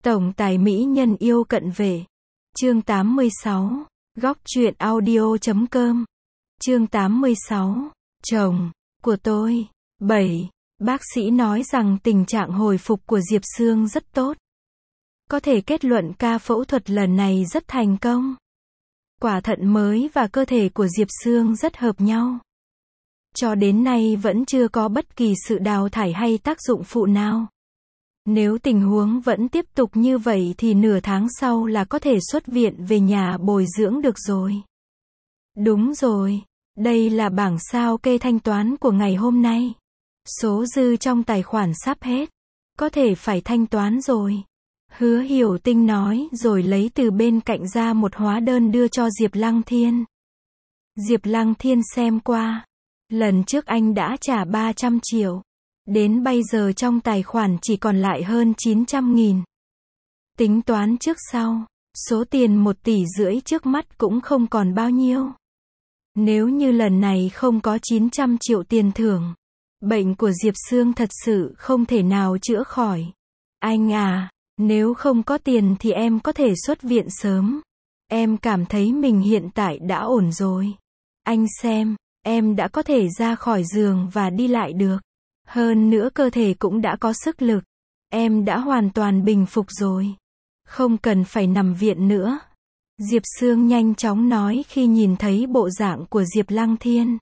Tổng tài mỹ nhân yêu cận vệ. Chương 86. Góc truyện audio.com. Chương 86. Chồng của tôi. 7. Bác sĩ nói rằng tình trạng hồi phục của Diệp Sương rất tốt. Có thể kết luận ca phẫu thuật lần này rất thành công. Quả thận mới và cơ thể của Diệp Sương rất hợp nhau. Cho đến nay vẫn chưa có bất kỳ sự đào thải hay tác dụng phụ nào. Nếu tình huống vẫn tiếp tục như vậy thì nửa tháng sau là có thể xuất viện về nhà bồi dưỡng được rồi. Đúng rồi, đây là bảng sao kê thanh toán của ngày hôm nay. Số dư trong tài khoản sắp hết. Có thể phải thanh toán rồi. Hứa Hiểu Tinh nói rồi lấy từ bên cạnh ra một hóa đơn đưa cho Diệp Lăng Thiên. Diệp Lăng Thiên xem qua. Lần trước anh đã trả 300 triệu. Đến bây giờ trong tài khoản chỉ còn lại hơn 900.000. Tính toán trước sau, số tiền 1,5 tỷ trước mắt cũng không còn bao nhiêu. Nếu như lần này không có 900 triệu tiền thưởng, bệnh của Diệp Sương thật sự không thể nào chữa khỏi. Anh à, nếu không có tiền thì em có thể xuất viện sớm. Em cảm thấy mình hiện tại đã ổn rồi. Anh xem, em đã có thể ra khỏi giường và đi lại được. Hơn nữa cơ thể cũng đã có sức lực. Em đã hoàn toàn bình phục rồi. Không cần phải nằm viện nữa. Diệp Sương nhanh chóng nói khi nhìn thấy bộ dạng của Diệp Lăng Thiên.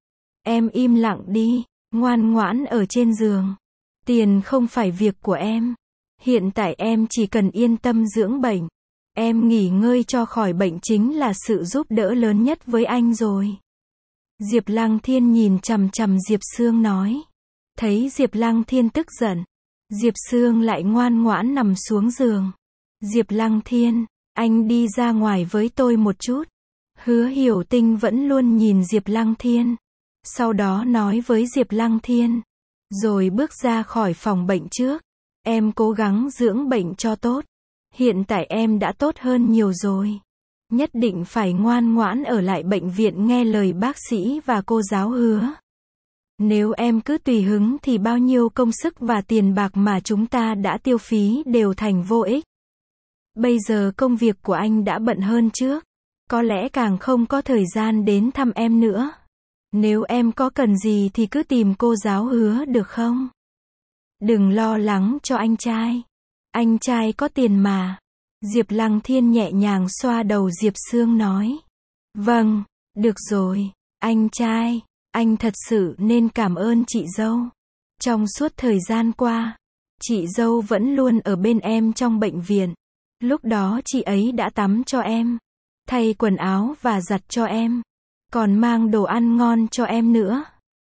Em im lặng đi, ngoan ngoãn ở trên giường. Tiền không phải việc của em. Hiện tại em chỉ cần yên tâm dưỡng bệnh. Em nghỉ ngơi cho khỏi bệnh chính là sự giúp đỡ lớn nhất với anh rồi. Diệp Lăng Thiên nhìn chằm chằm Diệp Sương nói. Thấy Diệp Lăng Thiên tức giận, Diệp Sương lại ngoan ngoãn nằm xuống giường. Diệp Lăng Thiên, anh đi ra ngoài với tôi một chút. Hứa Hiểu Tinh vẫn luôn nhìn Diệp Lăng Thiên. Sau đó nói với Diệp Lăng Thiên. Rồi bước ra khỏi phòng bệnh trước. Em cố gắng dưỡng bệnh cho tốt. Hiện tại em đã tốt hơn nhiều rồi. Nhất định phải ngoan ngoãn ở lại bệnh viện nghe lời bác sĩ và cô giáo hứa. Nếu em cứ tùy hứng thì bao nhiêu công sức và tiền bạc mà chúng ta đã tiêu phí đều thành vô ích. Bây giờ công việc của anh đã bận hơn trước. Có lẽ càng không có thời gian đến thăm em nữa. Nếu em có cần gì thì cứ tìm cô giáo hứa được không? Đừng lo lắng cho anh trai. Anh trai có tiền mà. Diệp Lăng Thiên nhẹ nhàng xoa đầu Diệp Sương nói. Vâng, được rồi, anh trai. Anh thật sự nên cảm ơn chị dâu. Trong suốt thời gian qua, chị dâu vẫn luôn ở bên em trong bệnh viện. Lúc đó chị ấy đã tắm cho em, thay quần áo và giặt cho em, còn mang đồ ăn ngon cho em nữa.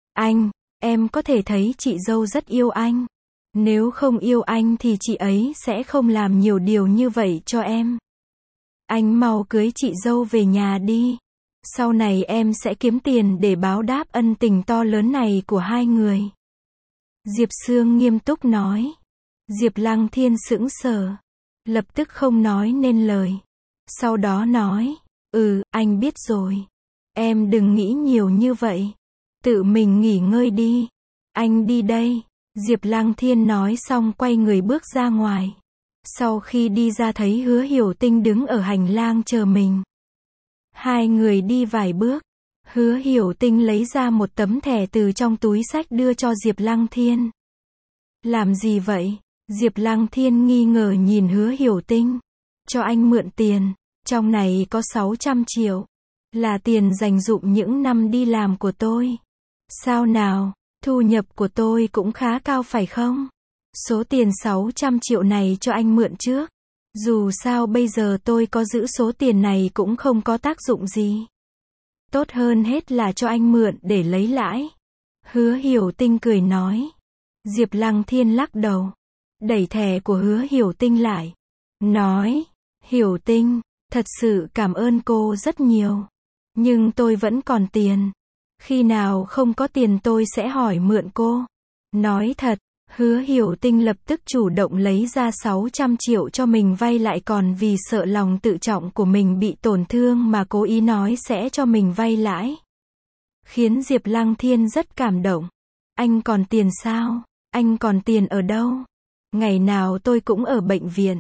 Em có thể thấy chị dâu rất yêu anh. Nếu không yêu anh thì chị ấy sẽ không làm nhiều điều như vậy cho em. Anh mau cưới chị dâu về nhà đi. Sau này em sẽ kiếm tiền để báo đáp ân tình to lớn này của hai người. Diệp Sương nghiêm túc nói. Diệp Lăng Thiên sững sờ. Lập tức không nói nên lời. Sau đó nói. Anh biết rồi. Em đừng nghĩ nhiều như vậy. Tự mình nghỉ ngơi đi. Anh đi đây. Diệp Lăng Thiên nói xong quay người bước ra ngoài. Sau khi đi ra thấy Hứa Hiểu Tinh đứng ở hành lang chờ mình. Hai người đi vài bước. Hứa Hiểu Tinh lấy ra một tấm thẻ từ trong túi xách đưa cho Diệp Lăng Thiên. Làm gì vậy? Diệp Lăng Thiên nghi ngờ nhìn Hứa Hiểu Tinh. Cho anh mượn tiền. Trong này có 600 triệu. Là tiền dành dụm những năm đi làm của tôi. Sao nào? Thu nhập của tôi cũng khá cao phải không? Số tiền 600 triệu này cho anh mượn trước. Dù sao bây giờ tôi có giữ số tiền này cũng không có tác dụng gì. Tốt hơn hết là cho anh mượn để lấy lãi. Hứa Hiểu Tinh cười nói. Diệp Lăng Thiên lắc đầu. Đẩy thẻ của Hứa Hiểu Tinh lại. Nói. Hiểu Tinh, thật sự cảm ơn cô rất nhiều. Nhưng tôi vẫn còn tiền. Khi nào không có tiền tôi sẽ hỏi mượn cô. Nói thật. Hứa Hiểu Tinh lập tức chủ động lấy ra 600 triệu cho mình vay lại, còn vì sợ lòng tự trọng của mình bị tổn thương mà cố ý nói sẽ cho mình vay lãi. Khiến Diệp Lăng Thiên rất cảm động. Anh còn tiền sao? Anh còn tiền ở đâu? Ngày nào tôi cũng ở bệnh viện.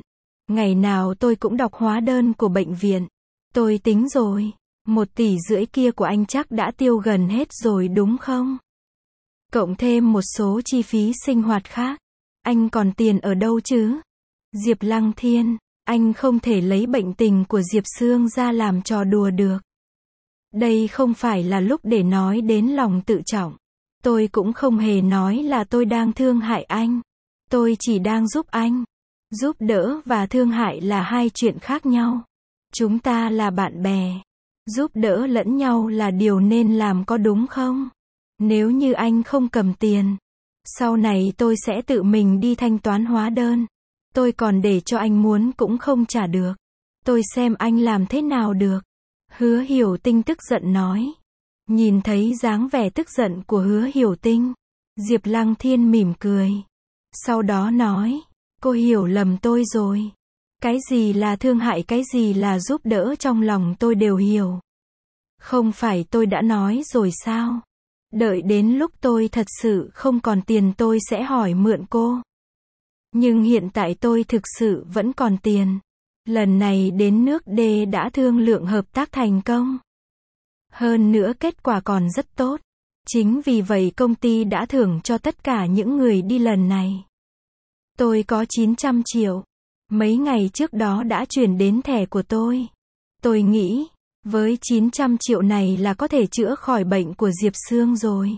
Ngày nào tôi cũng đọc hóa đơn của bệnh viện. Tôi tính rồi, 1,5 tỷ kia của anh chắc đã tiêu gần hết rồi đúng không? Cộng thêm một số chi phí sinh hoạt khác. Anh còn tiền ở đâu chứ? Diệp Lăng Thiên, anh không thể lấy bệnh tình của Diệp Sương ra làm trò đùa được. Đây không phải là lúc để nói đến lòng tự trọng. Tôi cũng không hề nói là tôi đang thương hại anh. Tôi chỉ đang giúp anh. Giúp đỡ và thương hại là hai chuyện khác nhau. Chúng ta là bạn bè. Giúp đỡ lẫn nhau là điều nên làm có đúng không? Nếu như anh không cầm tiền, sau này tôi sẽ tự mình đi thanh toán hóa đơn. Tôi còn để cho anh muốn cũng không trả được. Tôi xem anh làm thế nào được. Hứa Hiểu Tinh tức giận nói. Nhìn thấy dáng vẻ tức giận của Hứa Hiểu Tinh, Diệp Lăng Thiên mỉm cười. Sau đó nói, cô hiểu lầm tôi rồi. Cái gì là thương hại, cái gì là giúp đỡ trong lòng tôi đều hiểu. Không phải tôi đã nói rồi sao? Đợi đến lúc tôi thật sự không còn tiền tôi sẽ hỏi mượn cô. Nhưng hiện tại tôi thực sự vẫn còn tiền. Lần này đến nước D đã thương lượng hợp tác thành công. Hơn nữa kết quả còn rất tốt. Chính vì vậy công ty đã thưởng cho tất cả những người đi lần này. Tôi có 900 triệu. Mấy ngày trước đó đã chuyển đến thẻ của tôi. Tôi nghĩ, với 900 triệu này là có thể chữa khỏi bệnh của Diệp Sương rồi.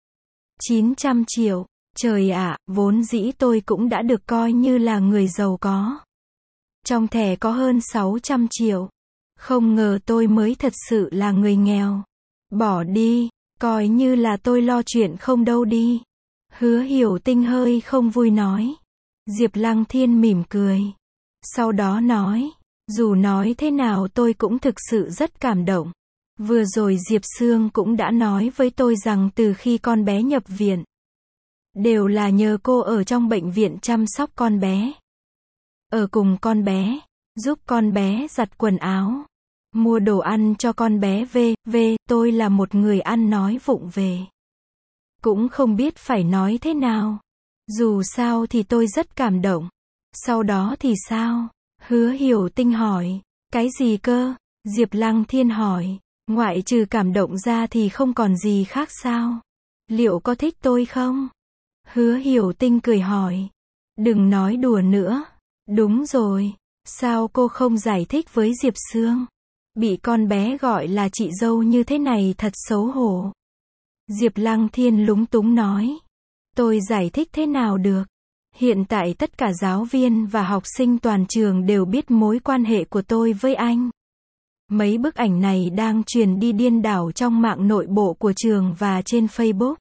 900 triệu, trời ạ, vốn dĩ tôi cũng đã được coi như là người giàu có. Trong thẻ có hơn 600 triệu. Không ngờ tôi mới thật sự là người nghèo. Bỏ đi, coi như là tôi lo chuyện không đâu đi. Hứa Hiểu Tinh hơi không vui nói. Diệp Lăng Thiên mỉm cười. Sau đó nói, dù nói thế nào tôi cũng thực sự rất cảm động. Vừa rồi Diệp Sương cũng đã nói với tôi rằng từ khi con bé nhập viện, đều là nhờ cô ở trong bệnh viện chăm sóc con bé. Ở cùng con bé, giúp con bé giặt quần áo, mua đồ ăn cho con bé tôi là một người ăn nói vụng về. Cũng không biết phải nói thế nào. Dù sao thì tôi rất cảm động. Sau đó thì sao? Hứa Hiểu Tinh hỏi. Cái gì cơ? Diệp Lăng Thiên hỏi. Ngoại trừ cảm động ra thì không còn gì khác sao? Liệu có thích tôi không? Hứa Hiểu Tinh cười hỏi. Đừng nói đùa nữa. Đúng rồi. Sao cô không giải thích với Diệp Sương? Bị con bé gọi là chị dâu như thế này thật xấu hổ. Diệp Lăng Thiên lúng túng nói. Tôi giải thích thế nào được? Hiện tại tất cả giáo viên và học sinh toàn trường đều biết mối quan hệ của tôi với anh. Mấy bức ảnh này đang truyền đi điên đảo trong mạng nội bộ của trường và trên Facebook.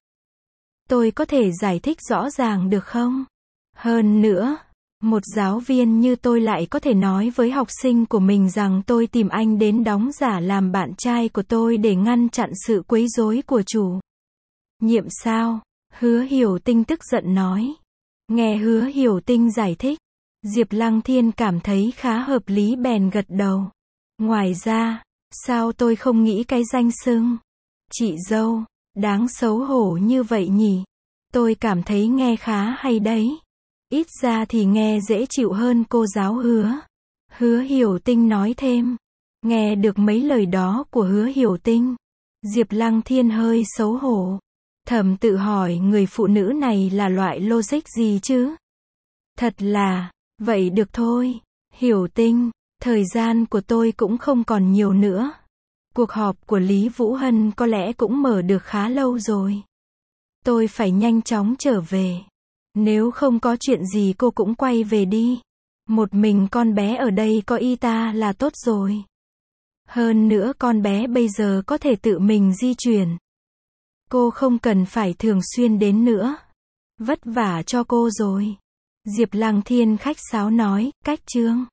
Tôi có thể giải thích rõ ràng được không? Hơn nữa, một giáo viên như tôi lại có thể nói với học sinh của mình rằng tôi tìm anh đến đóng giả làm bạn trai của tôi để ngăn chặn sự quấy rối của chủ nhiệm sao? Hứa Hiểu Tinh tức giận nói. Nghe Hứa Hiểu Tinh giải thích, Diệp Lăng Thiên cảm thấy khá hợp lý bèn gật đầu. Ngoài ra, sao tôi không nghĩ cái danh xưng chị dâu đáng xấu hổ như vậy nhỉ? Tôi cảm thấy nghe khá hay đấy. Ít ra thì nghe dễ chịu hơn cô giáo Hứa. Hứa Hiểu Tinh nói thêm. Nghe được mấy lời đó của Hứa Hiểu Tinh, Diệp Lăng Thiên hơi xấu hổ. Thầm tự hỏi người phụ nữ này là loại logic gì chứ? Thật là, vậy được thôi. Hiểu Tinh, thời gian của tôi cũng không còn nhiều nữa. Cuộc họp của Lý Vũ Hân có lẽ cũng mở được khá lâu rồi. Tôi phải nhanh chóng trở về. Nếu không có chuyện gì cô cũng quay về đi. Một mình con bé ở đây có y ta là tốt rồi. Hơn nữa con bé bây giờ có thể tự mình di chuyển. Cô không cần phải thường xuyên đến nữa. Vất vả cho cô rồi. Diệp Lăng Thiên khách sáo nói, cách chương.